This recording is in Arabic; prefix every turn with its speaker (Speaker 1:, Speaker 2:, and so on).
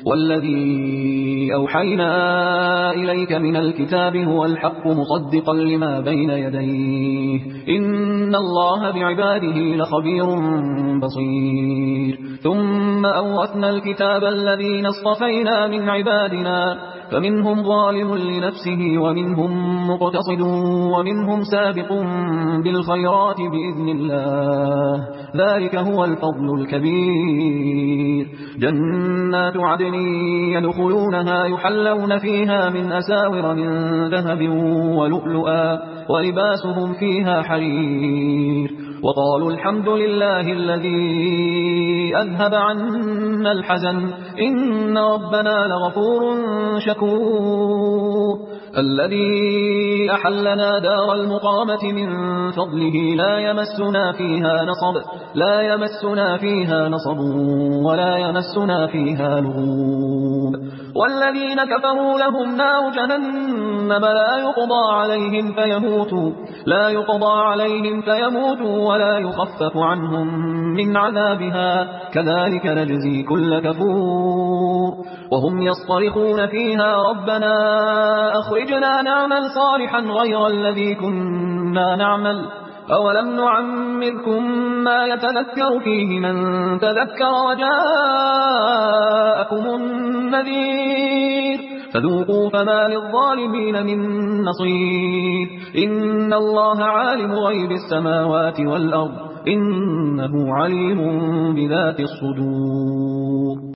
Speaker 1: والذي أوحينا إليك من الكتاب هو الحق مصدقا لما بين يديه إن الله بعباده لخبير بصير ثم أورثنا الكتاب الذين اصطفينا من عبادنا فمنهم ظالم لنفسه ومنهم مقتصد ومنهم سابق بالخيرات بإذن الله ذلك هو الفضل الكبير جنات عدن يدخلونها يحلون فيها من أساور من ذهب ولؤلؤا ولباسهم فيها حرير وقالوا الحمد لله الذي أذهب عنا الحزن إن ربنا لغفور شكور الذي أحلنا دار المقامة من فضله لا يمسنا فيها نصب ولا يمسنا فيها لغوب والذين كفروا لهم نار جهنم لا يقضى عليهم فيموتوا ولا يخفف عنهم من عذابها كذلك نجزي كل كفور وهم يصطرخون فيها ربنا أخرجنا نعمل صالحا غير الذي كنا نعمل أولم نعمركم ما يتذكر فيه من تذكر وجاءكم النذير فذوقوا فما للظالمين من نصير إن الله عالم غيب السماوات والأرض إنه عليم بذات الصدور